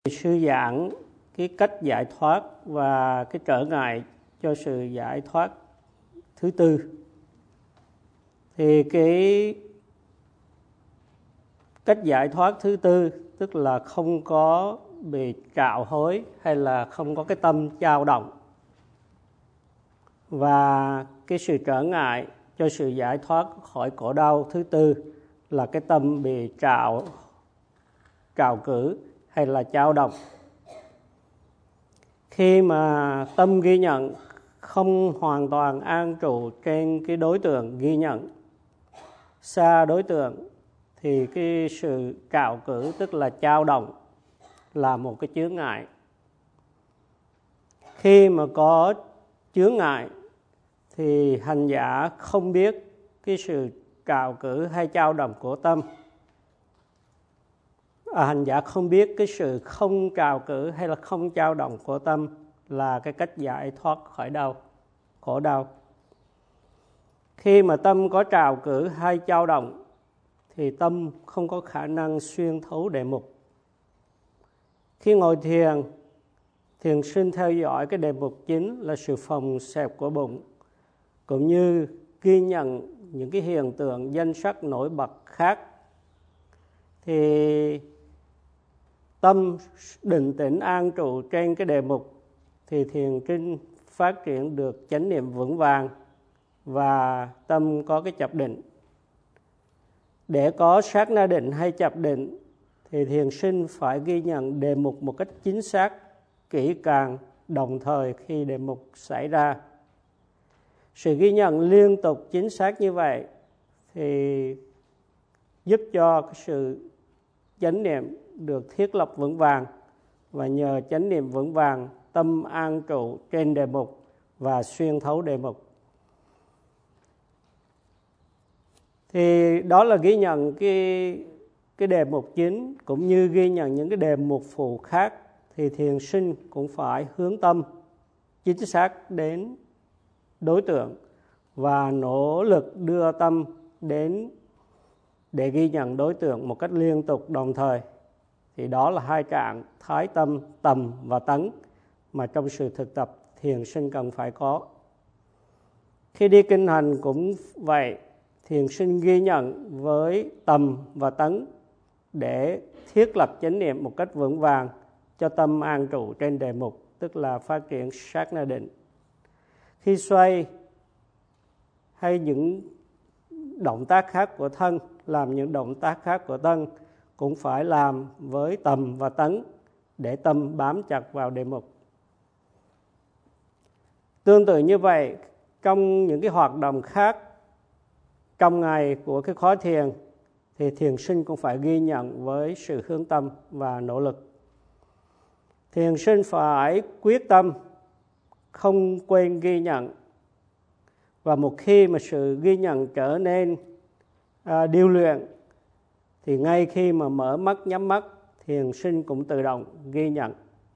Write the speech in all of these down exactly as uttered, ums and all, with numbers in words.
Sư giảng cái cách giải thoát và cái trở ngại cho sự giải thoát thứ tư. Thì cái cách giải thoát thứ tư tức là không có bị trạo hối hay là không có cái tâm dao động. Và cái sự trở ngại cho sự giải thoát khỏi khổ đau thứ tư là cái tâm bị trạo trào cử hay là dao động. Khi mà tâm ghi nhận không hoàn toàn an trụ trên cái đối tượng ghi nhận, xa đối tượng, thì cái sự trạo cử tức là dao động là một cái chướng ngại. Khi mà có chướng ngại thì hành giả không biết cái sự trạo cử hay dao động của tâm. À, hành giả không biết cái sự không trào cử hay là không dao động của tâm là cái cách giải thoát khỏi đau, khổ đau. Khi mà tâm có trào cử hay dao động thì tâm không có khả năng xuyên thấu đề mục. Khi ngồi thiền, thiền sinh theo dõi cái đề mục chính là sự phồng xẹp của bụng, cũng như ghi nhận những cái hiện tượng danh sắc nổi bật khác. Thì tâm định tĩnh an trụ trên cái đề mục thì thiền sinh phát triển được chánh niệm vững vàng và tâm có cái chập định. Để có sát na định hay chập định thì thiền sinh phải ghi nhận đề mục một cách chính xác, kỹ càng, đồng thời khi đề mục xảy ra. Sự ghi nhận liên tục chính xác như vậy thì giúp cho cái sự chánh niệm được thiết lập vững vàng, và nhờ chánh niệm vững vàng, tâm an trụ trên đề mục và xuyên thấu đề mục. Thì đó là ghi nhận cái, cái đề mục chính, cũng như ghi nhận những cái đề mục phụ khác. Thì thiền sinh cũng phải hướng tâm chính xác đến đối tượng và nỗ lực đưa tâm đến để ghi nhận đối tượng một cách liên tục đồng thời. Thì đó là hai trạng thái tâm tầm và tấn mà trong sự thực tập thiền sinh cần phải có. Khi đi kinh hành cũng vậy, thiền sinh ghi nhận với tầm và tấn để thiết lập chánh niệm một cách vững vàng cho tâm an trụ trên đề mục, tức là phát triển sát na định. Khi xoay hay những động tác khác của thân, làm những động tác khác của thân cũng phải làm với tầm và tấn để tâm bám chặt vào đề mục. Tương tự như vậy, trong những cái hoạt động khác trong ngày của cái khóa thiền thì thiền sinh cũng phải ghi nhận với sự hướng tâm và nỗ lực. Thiền sinh phải quyết tâm không quên ghi nhận, và một khi mà sự ghi nhận trở nên à, điêu luyện thì ngay khi mà mở mắt nhắm mắt, thiền sinh cũng tự động ghi nhận.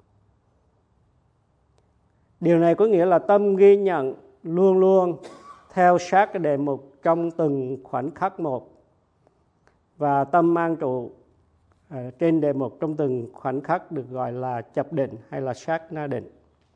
Điều này có nghĩa là tâm ghi nhận luôn luôn theo sát cái đề mục trong từng khoảnh khắc một, và tâm an trụ à, trên đề mục trong từng khoảnh khắc được gọi là chập định hay là sát na định.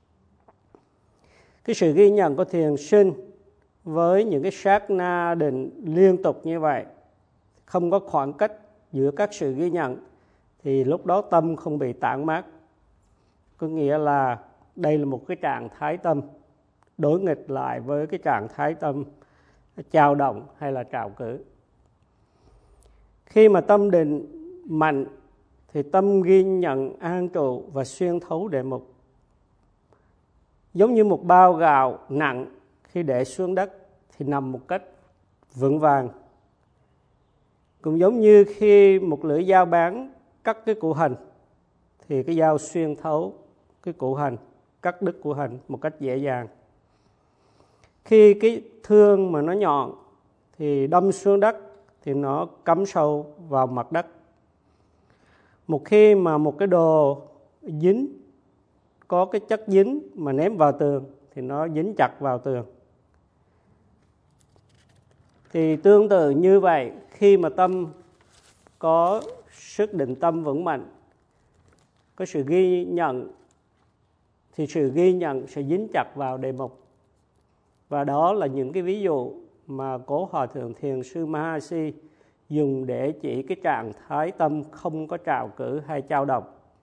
Cái sự ghi nhận của thiền sinh với những cái sát na định liên tục như vậy, không có khoảng cách giữa các sự ghi nhận, thì lúc đó tâm không bị tản mát. Có nghĩa là đây là một cái trạng thái tâm đối nghịch lại với cái trạng thái tâm dao động hay là trạo cử. Khi mà tâm định mạnh thì tâm ghi nhận an trụ và xuyên thấu đề mục. Giống như một bao gạo nặng khi để xuống đất thì nằm một cách vững vàng. Cũng giống như khi một lưỡi dao bén cắt cái củ hành thì cái dao xuyên thấu cái củ hành, cắt đứt củ hành một cách dễ dàng. Khi cái thương mà nó nhọn thì đâm xuống đất thì nó cắm sâu vào mặt đất. Một khi mà một cái đồ dính, có cái chất dính mà ném vào tường thì nó dính chặt vào tường. Thì tương tự như vậy, khi mà tâm có sức định tâm vững mạnh, có sự ghi nhận, thì sự ghi nhận sẽ dính chặt vào đề mục. Và đó là những cái ví dụ mà Cố Hòa Thượng Thiền sư Mahasi dùng để chỉ cái trạng thái tâm không có trào cử hay dao động.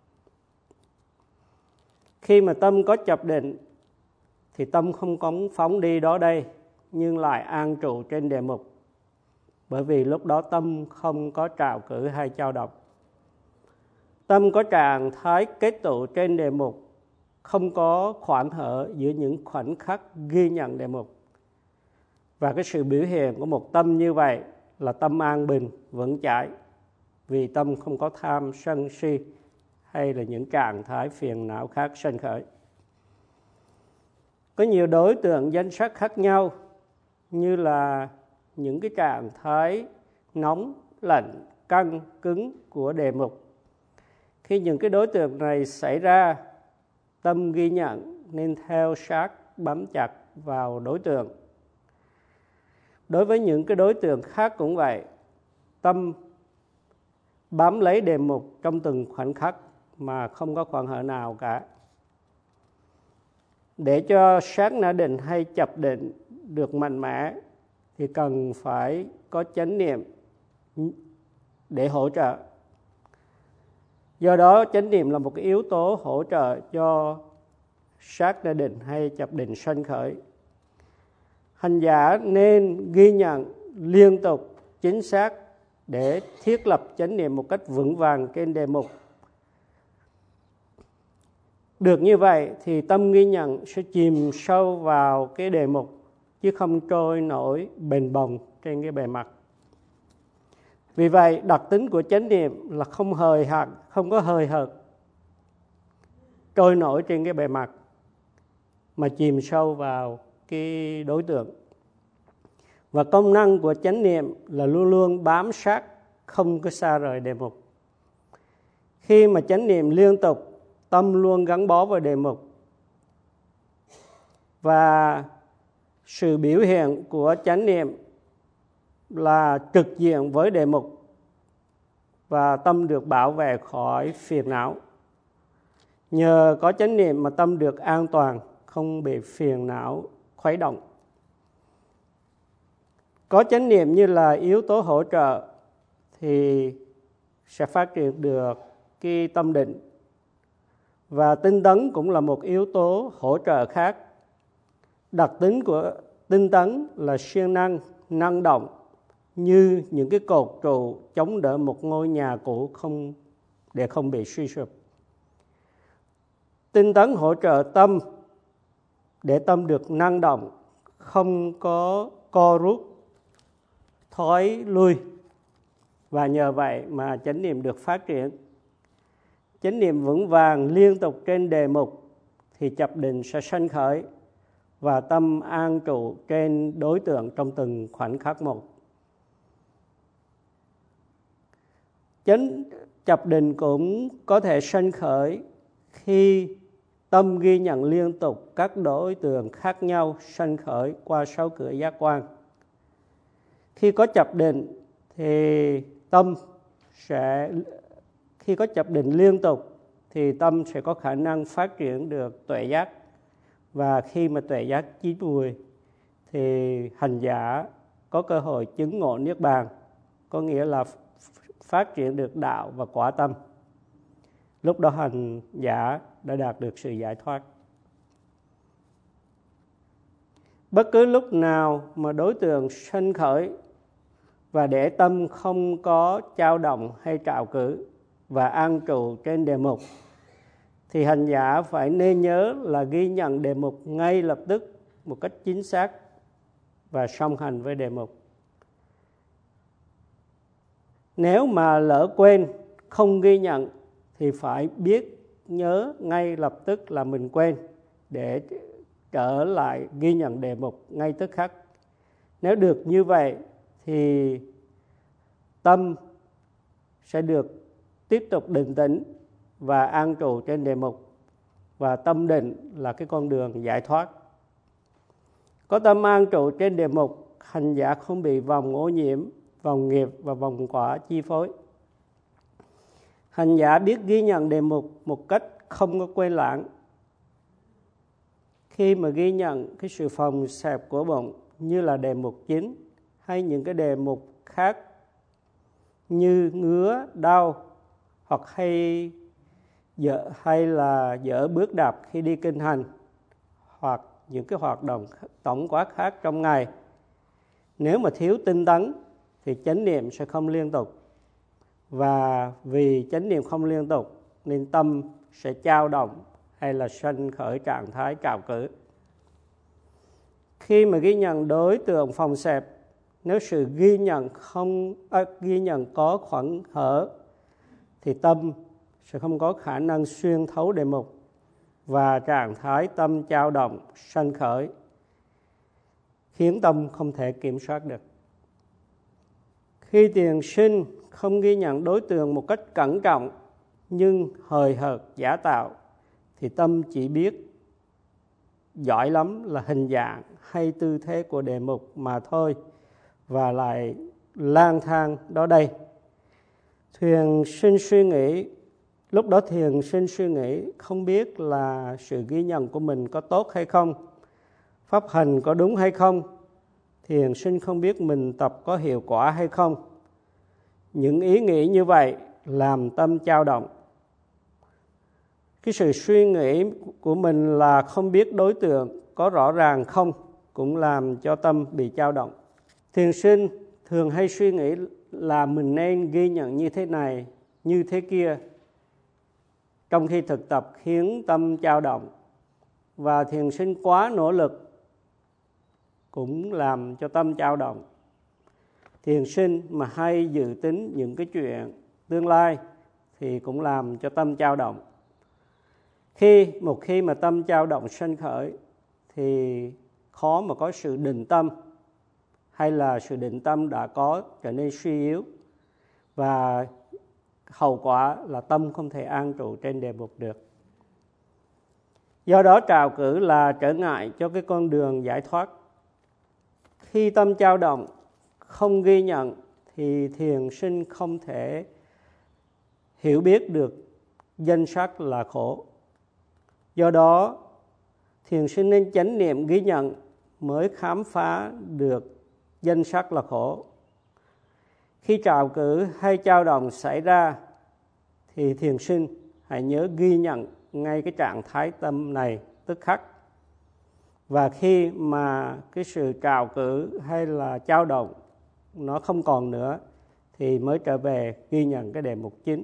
Khi mà tâm có chập định thì tâm không có phóng đi đó đây, nhưng lại an trụ trên đề mục. Bởi vì lúc đó tâm không có trào cử hay dao động. Tâm có trạng thái kết tụ trên đề mục, không có khoảng hở giữa những khoảnh khắc ghi nhận đề mục. Và cái sự biểu hiện của một tâm như vậy là tâm an bình, vững chãi, vì tâm không có tham, sân, si hay là những trạng thái phiền não khác sanh khởi. Có nhiều đối tượng danh sắc khác nhau, như là những cái trạng thái nóng, lạnh, căng, cứng của đề mục. Khi những cái đối tượng này xảy ra, tâm ghi nhận nên theo sát bám chặt vào đối tượng. Đối với những cái đối tượng khác cũng vậy, tâm bám lấy đề mục trong từng khoảnh khắc mà không có khoảng hở nào cả. Để cho sát na định hay chập định được mạnh mẽ thì cần phải có chánh niệm để hỗ trợ. Do đó chánh niệm là một cái yếu tố hỗ trợ cho sát na định hay chập định sanh khởi. Hành giả nên ghi nhận liên tục, chính xác để thiết lập chánh niệm một cách vững vàng trên đề mục. Được như vậy thì tâm ghi nhận sẽ chìm sâu vào cái đề mục, chứ không trôi nổi bềnh bồng trên cái bề mặt. Vì vậy, đặc tính của chánh niệm là không hời hợt, không có hời hợt trôi nổi trên cái bề mặt, mà chìm sâu vào cái đối tượng. Và công năng của chánh niệm là luôn luôn bám sát, không có xa rời đề mục. Khi mà chánh niệm liên tục, tâm luôn gắn bó với đề mục. Và sự biểu hiện của chánh niệm là trực diện với đề mục, và tâm được bảo vệ khỏi phiền não. Nhờ có chánh niệm mà tâm được an toàn, không bị phiền não khuấy động. Có chánh niệm như là yếu tố hỗ trợ thì sẽ phát triển được cái tâm định. Và tinh tấn cũng là một yếu tố hỗ trợ khác. Đặc tính của tinh tấn là siêng năng, năng động, như những cái cột trụ chống đỡ một ngôi nhà cũ không để không bị suy sụp. Tinh tấn hỗ trợ tâm để tâm được năng động, không có co rút, thói lui. Và nhờ vậy mà chánh niệm được phát triển. Chánh niệm vững vàng liên tục trên đề mục thì chập định sẽ sanh khởi và tâm an trụ trên đối tượng trong từng khoảnh khắc một. Chánh chập định cũng có thể sanh khởi khi tâm ghi nhận liên tục các đối tượng khác nhau sanh khởi qua sáu cửa giác quan. Khi có chập định thì tâm sẽ khi có chập định liên tục thì tâm sẽ có khả năng phát triển được tuệ giác. Và khi mà tuệ giác chín mùi thì hành giả có cơ hội chứng ngộ niết bàn, có nghĩa là phát triển được đạo và quả tâm. Lúc đó hành giả đã đạt được sự giải thoát. Bất cứ lúc nào mà đối tượng sanh khởi và để tâm không có dao động hay trạo cử và an trụ trên đề mục, thì hành giả phải nên nhớ là ghi nhận đề mục ngay lập tức một cách chính xác và song hành với đề mục. Nếu mà lỡ quên, không ghi nhận thì phải biết nhớ ngay lập tức là mình quên để trở lại ghi nhận đề mục ngay tức khắc. Nếu được như vậy thì tâm sẽ được tiếp tục định tĩnh và an trụ trên đề mục. Và tâm định là cái con đường giải thoát. Có tâm an trụ trên đề mục, hành giả không bị vòng ô nhiễm, vòng nghiệp và vòng quả chi phối. Hành giả biết ghi nhận đề mục một cách không có quên lãng. Khi mà ghi nhận cái sự phòng xẹp của bụng như là đề mục chính, hay những cái đề mục khác như ngứa, đau, hoặc hay dở, hay là dở bước đạp khi đi kinh hành, hoặc những cái hoạt động tổng quát khác trong ngày, nếu mà thiếu tinh tấn thì chánh niệm sẽ không liên tục. Và vì chánh niệm không liên tục nên tâm sẽ dao động hay là sanh khởi trạng thái trạo cử. Khi mà ghi nhận đối tượng phòng xẹp, nếu sự ghi nhận không à, ghi nhận có khoảng hở thì tâm sẽ không có khả năng xuyên thấu đề mục, và trạng thái tâm dao động sanh khởi khiến tâm không thể kiểm soát được. Khi thiền sinh không ghi nhận đối tượng một cách cẩn trọng nhưng hời hợt giả tạo thì tâm chỉ biết giỏi lắm là hình dạng hay tư thế của đề mục mà thôi, và lại lang thang đó đây. Thiền sinh suy nghĩ, lúc đó thiền sinh suy nghĩ không biết là sự ghi nhận của mình có tốt hay không, pháp hành có đúng hay không, thiền sinh không biết mình tập có hiệu quả hay không. Những ý nghĩ như vậy làm tâm dao động. Cái sự suy nghĩ của mình là không biết đối tượng có rõ ràng không cũng làm cho tâm bị dao động. Thiền sinh thường hay suy nghĩ là mình nên ghi nhận như thế này, như thế kia, trong khi thực tập khiến tâm dao động. Và thiền sinh quá nỗ lực cũng làm cho tâm dao động. Thiền sinh mà hay dự tính những cái chuyện tương lai thì cũng làm cho tâm dao động. Khi một khi mà tâm dao động sanh khởi thì khó mà có sự định tâm, hay là sự định tâm đã có trở nên suy yếu, và hậu quả là tâm không thể an trụ trên đề mục được. Do đó trạo cử là trở ngại cho cái con đường giải thoát. Khi tâm dao động không ghi nhận thì thiền sinh không thể hiểu biết được danh sắc là khổ. Do đó thiền sinh nên chánh niệm ghi nhận mới khám phá được danh sắc là khổ. Khi trạo cử hay dao động xảy ra thì thiền sinh hãy nhớ ghi nhận ngay cái trạng thái tâm này tức khắc. Và khi mà cái sự trạo cử hay là dao động nó không còn nữa thì mới trở về ghi nhận cái đề mục chính.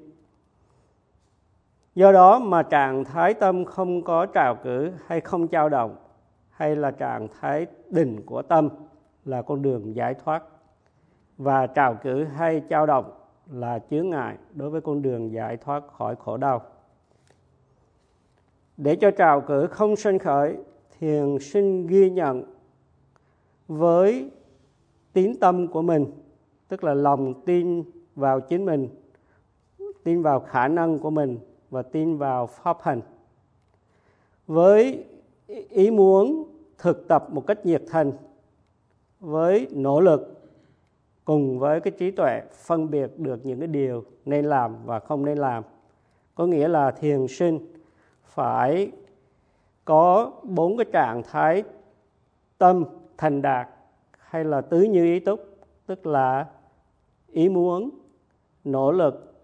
Do đó mà trạng thái tâm không có trạo cử hay không dao động, hay là trạng thái định của tâm là con đường giải thoát, và trạo cử hay dao động là chướng ngại đối với con đường giải thoát khỏi khổ đau. Để cho trạo cử không sanh khởi, thiền sinh ghi nhận với tín tâm của mình, tức là lòng tin vào chính mình, tin vào khả năng của mình và tin vào pháp hành. Với ý muốn thực tập một cách nhiệt thành, với nỗ lực cùng với cái trí tuệ phân biệt được những cái điều nên làm và không nên làm. Có nghĩa là thiền sinh phải có bốn cái trạng thái tâm thành đạt hay là tứ như ý túc, tức là ý muốn, nỗ lực,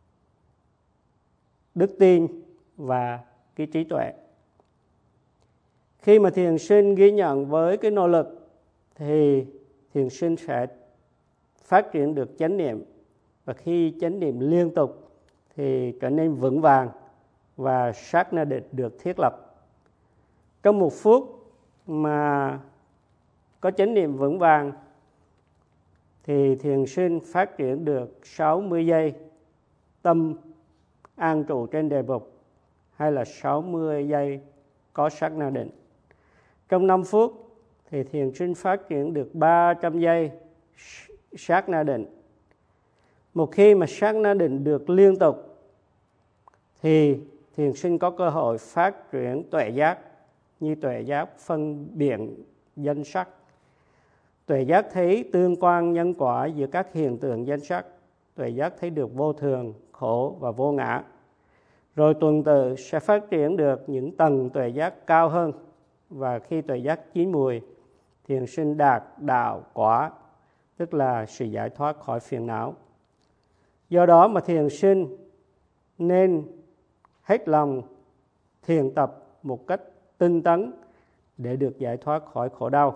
đức tin và cái trí tuệ. Khi mà thiền sinh ghi nhận với cái nỗ lực thì thiền sinh sẽ phát triển được chánh niệm, và khi chánh niệm liên tục thì trở nên vững vàng và sát na định được thiết lập. Trong một phút mà có chánh niệm vững vàng thì thiền sinh phát triển được sáu mươi giây tâm an trụ trên đề mục, hay là sáu mươi giây có sát na định. Trong năm phút thì thiền sinh phát triển được ba trăm giây sát na định. Một khi mà sát na định được liên tục thì thiền sinh có cơ hội phát triển tuệ giác, như tuệ giác phân biệt danh sắc. Tuệ giác thấy tương quan nhân quả giữa các hiện tượng danh sắc. Tuệ giác thấy được vô thường, khổ và vô ngã. Rồi tuần tự sẽ phát triển được những tầng tuệ giác cao hơn, và khi tuệ giác chín mùi, thiền sinh đạt đạo quả, tức là sự giải thoát khỏi phiền não. Do đó mà thiền sinh nên hết lòng thiền tập một cách tinh tấn để được giải thoát khỏi khổ đau.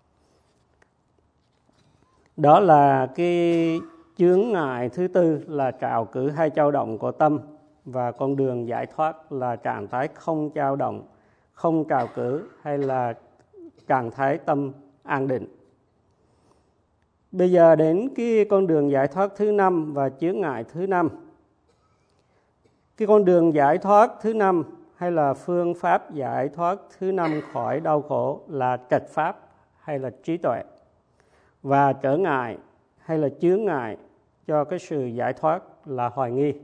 Đó là cái chướng ngại thứ tư, là trào cử hay dao động của tâm, và con đường giải thoát là trạng thái không dao động, không trào cử, hay là trạng thái tâm an định. Bây giờ đến cái con đường giải thoát thứ năm và chướng ngại thứ năm. Cái con đường giải thoát thứ năm hay là phương pháp giải thoát thứ năm khỏi đau khổ là trạch pháp hay là trí tuệ. Và trở ngại hay là chướng ngại cho cái sự giải thoát là hoài nghi.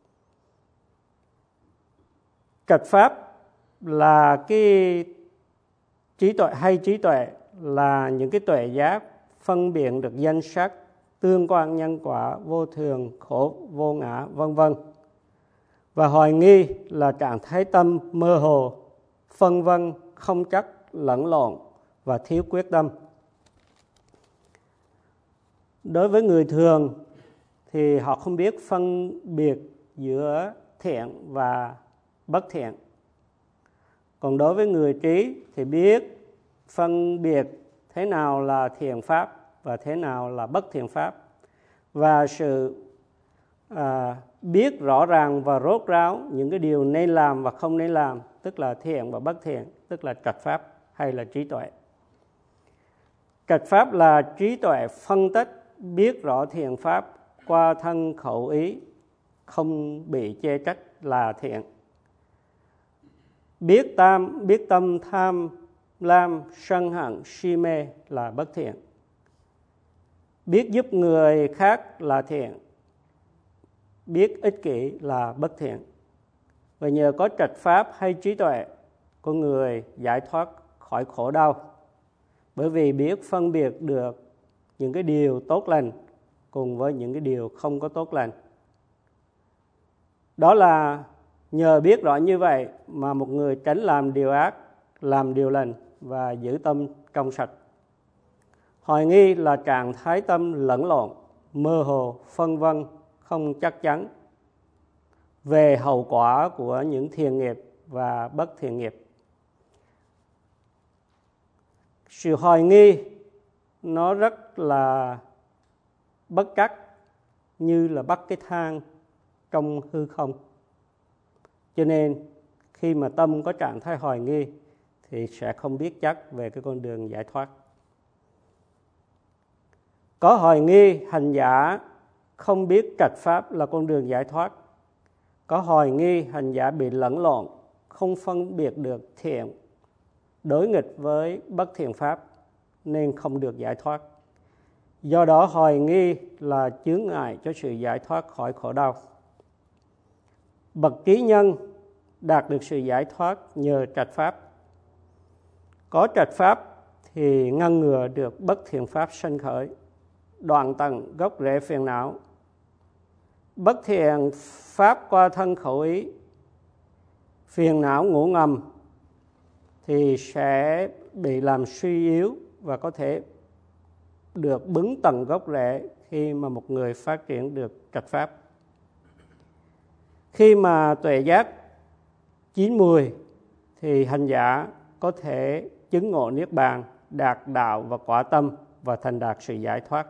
Trạch pháp là cái trí tuệ hay trí tuệ là những cái tuệ giác phân biệt được danh sắc, tương quan nhân quả, vô thường, khổ, vô ngã, vân vân. Và hoài nghi là trạng thái tâm mơ hồ, phân vân, không chắc, lẫn lộn và thiếu quyết tâm. Đối với người thường thì họ không biết phân biệt giữa thiện và bất thiện. Còn đối với người trí thì biết phân biệt thế nào là thiện pháp và thế nào là bất thiện pháp. Và sự à, biết rõ ràng và rốt ráo những cái điều nên làm và không nên làm, tức là thiện và bất thiện, tức là trạch pháp hay là trí tuệ. Trạch pháp là trí tuệ phân tích, biết rõ thiện pháp qua thân khẩu ý, không bị chê trách là thiện. Biết tam, biết tâm tham lam, sân hận, si mê là bất thiện. Biết giúp người khác là thiện, biết ích kỷ là bất thiện. Và nhờ có trạch pháp hay trí tuệ, con người giải thoát khỏi khổ đau, bởi vì biết phân biệt được những cái điều tốt lành cùng với những cái điều không có tốt lành. Đó là nhờ biết rõ như vậy mà một người tránh làm điều ác, làm điều lành và giữ tâm trong sạch. Hoài nghi là trạng thái tâm lẫn lộn, mơ hồ, phân vân, không chắc chắn về hậu quả của những thiện nghiệp và bất thiện nghiệp. Sự hoài nghi nó rất là bất trắc, như là bắt cái thang trong hư không. Cho nên khi mà tâm có trạng thái hoài nghi thì sẽ không biết chắc về cái con đường giải thoát. Có hoài nghi, hành giả không biết trạch pháp là con đường giải thoát. Có hoài nghi, hành giả bị lẫn lộn, không phân biệt được thiện đối nghịch với bất thiện pháp nên không được giải thoát. Do đó hoài nghi là chướng ngại cho sự giải thoát khỏi khổ đau. Bậc trí nhân đạt được sự giải thoát nhờ trạch pháp. Có trạch pháp thì ngăn ngừa được bất thiện pháp sanh khởi, đoạn tận gốc rễ phiền não. Bất thiện pháp qua thân khẩu ý, phiền não ngủ ngầm thì sẽ bị làm suy yếu và có thể được bứng tận gốc rễ khi mà một người phát triển được trạch pháp. Khi mà tuệ giác chín mùi thì hành giả có thể chứng ngộ niết bàn, đạt đạo và quả tâm và thành đạt sự giải thoát.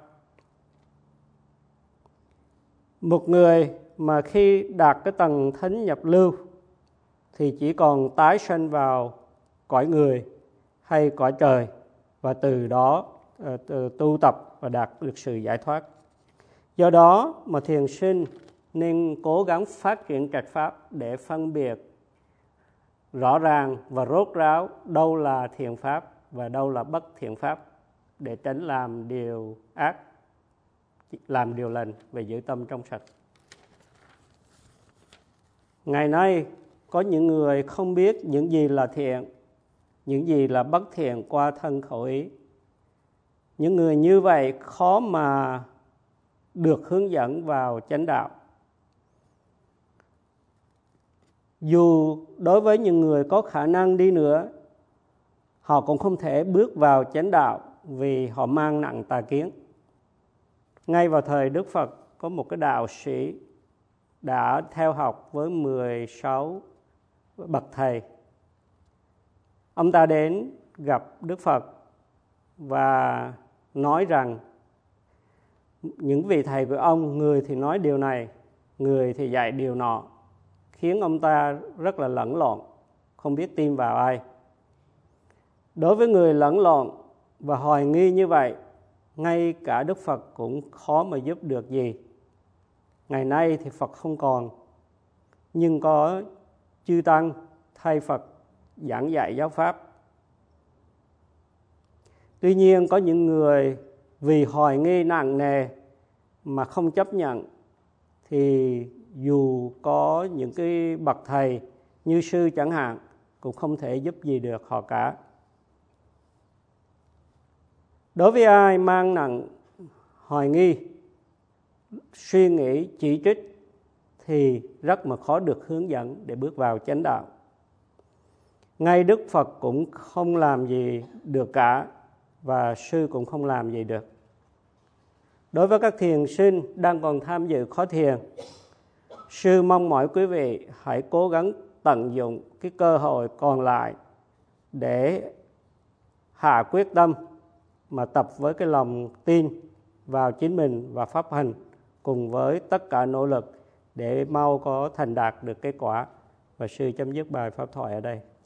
Một người mà khi đạt cái tầng thánh nhập lưu thì chỉ còn tái sanh vào cõi người hay cõi trời, và từ đó uh, tu tập và đạt được sự giải thoát. Do đó mà thiền sinh nên cố gắng phát triển trạch pháp để phân biệt rõ ràng và rốt ráo đâu là thiện pháp và đâu là bất thiện pháp, để tránh làm điều ác, làm điều lành và giữ tâm trong sạch. Ngày nay có những người không biết những gì là thiện, những gì là bất thiện qua thân khẩu ý. Những người như vậy khó mà được hướng dẫn vào chánh đạo. dù đối với những người có khả năng đi nữa, họ cũng không thể bước vào chánh đạo vì họ mang nặng tà kiến. Ngay vào thời Đức Phật, có một cái đạo sĩ đã theo học với mười sáu bậc thầy. Ông ta đến gặp Đức Phật và nói rằng những vị thầy của ông, người thì nói điều này, người thì dạy điều nọ, khiến ông ta rất là lẫn lộn, không biết tin vào ai. Đối với người lẫn lộn và hoài nghi như vậy, ngay cả Đức Phật cũng khó mà giúp được gì. Ngày nay thì Phật không còn, nhưng có chư Tăng thay Phật giảng dạy giáo pháp. Tuy nhiên có những người vì hoài nghi nặng nề mà không chấp nhận, thì dù có những cái bậc thầy như sư chẳng hạn, cũng không thể giúp gì được họ cả. Đối với ai mang nặng hoài nghi, suy nghĩ, chỉ trích thì rất mà khó được hướng dẫn để bước vào chánh đạo. Ngay Đức Phật cũng không làm gì được cả, và sư cũng không làm gì được. Đối với các thiền sinh đang còn tham dự khóa thiền, sư mong mỏi quý vị hãy cố gắng tận dụng cái cơ hội còn lại để hạ quyết tâm mà tập với cái lòng tin vào chính mình và pháp hành, cùng với tất cả nỗ lực để mau có thành đạt được kết quả. Và sư chấm dứt bài pháp thoại ở đây.